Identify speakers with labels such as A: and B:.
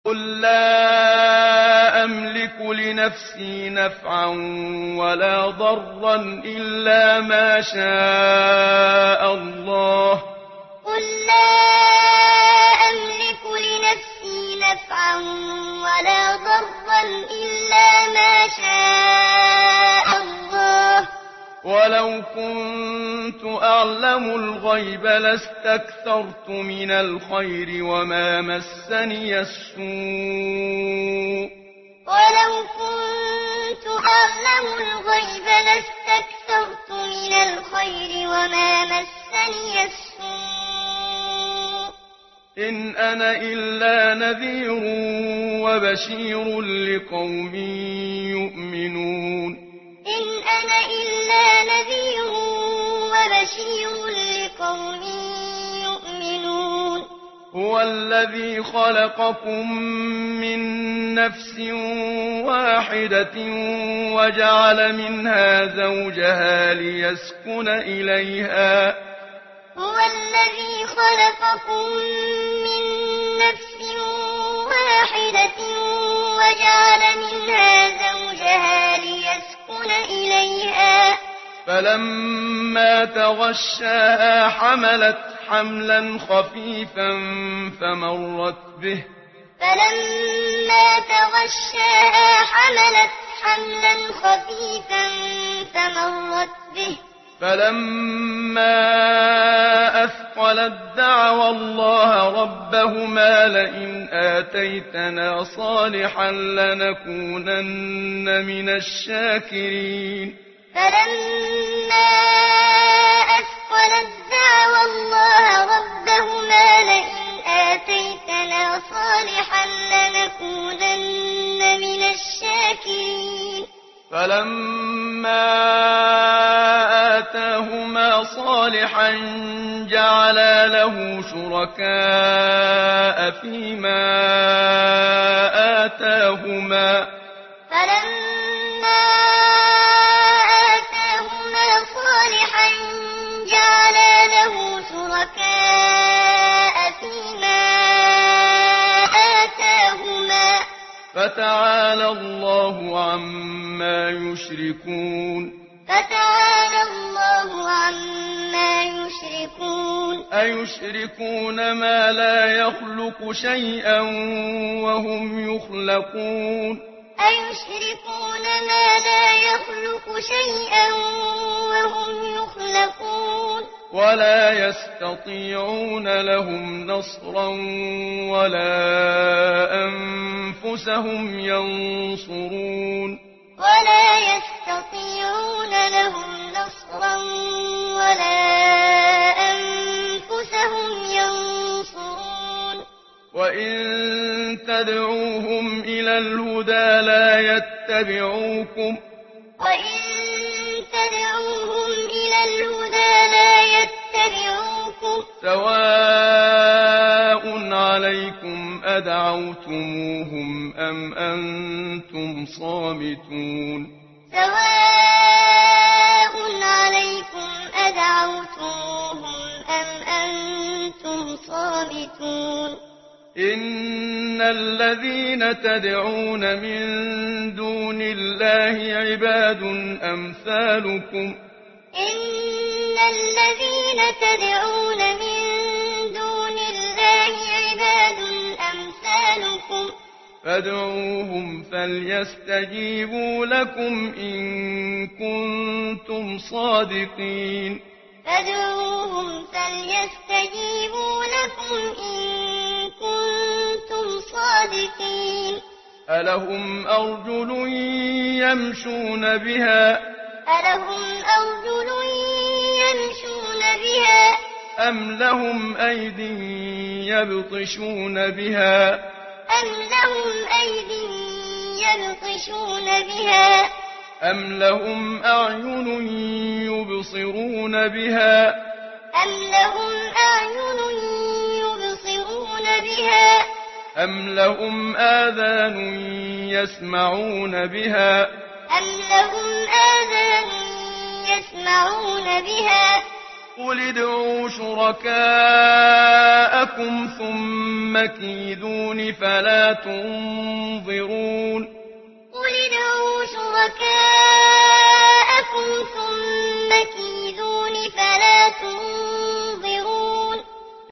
A: قُل لَّا أَمْلِكُ لِنَفْسِي نَفْعًا وَلَا ضَرًّا إِلَّا مَا شَاءَ اللَّهُ ۗ وَلَوْ كُنتُ أَعْلَمُ الْغَيْبَ لَاسْتَكْثَرْتُ مِنَ الْخَيْرِ وَمَا مَسَّنِيَ السُّوءُ ۚ إِنْ أَنَا إِلَّا نَذِيرٌ وَبَشِيرٌ لِّقَوْمٍ يُؤْمِنُونَ هُوَ الَّذِي خَلَقَكُم مِّن نَّفْسٍ وَاحِدَةٍ وَجَعَلَ مِنْهَا زَوْجَهَا لِيَسْكُنَ إِلَيْهَا ۖ فَلَمَّا تَغَشَّاهَا حَمَلَتْ حَمْلًا خَفِيفًا فَمَرَّتْ بِهِ ۖ فَلَمَّا أَثْقَلَت دَّعَوَا اللَّهَ رَبَّهُمَا لَئِنْ آتَيْتَنَا صَالِحًا لَّنَكُونَنَّ مِنَ الشَّاكِرِينَ فَلَمَّا آتَاهُمَا صَالِحًا جَعَلَا لَهُ شُرَكَاءَ فِيمَا آتَاهُمَا ۚ فَتَعَالَى اللَّهُ عَمَّا يُشْرِكُونَ أَيُشْرِكُونَ مَا لَا يَخْلُقُ شَيْئًا وَهُمْ يُخْلَقُونَ وَلَا يَسْتَطِيعُونَ لَهُمْ نَصْرًا وَلَا أَنفُسَهُمْ يَنصُرُونَ وَإِن تَدْعُوهُمْ إِلَى الْهُدَىٰ لَا يَتَّبِعُوكُمْ ۚ سَوَاءٌ عَلَيْكُمْ أَدَعَوْتُمُوهُمْ أَمْ أَنتُمْ صَامِتُونَ إِنَّ الَّذِينَ تَدْعُونَ مِن دُونِ اللَّهِ عِبَادٌ أَمْثَالُكُمْ ۖ فادعوهم فليستجيبوا لكم إن كنتم صادقين أَلَهُمْ أَرْجُلٌ يَمْشُونَ بِهَا ۖ أَمْ لَهُمْ أَيْدٍ يَبْطِشُونَ بِهَا ۖ أَمْ لَهُمْ أَعْيُنٌ يُبْصِرُونَ بِهَا ۖ أَمْ لَهُمْ آذَانٌ يَسْمَعُونَ بِهَا ۖ قل ادعوا شركاءكم ثم كيدون فلا تنظرون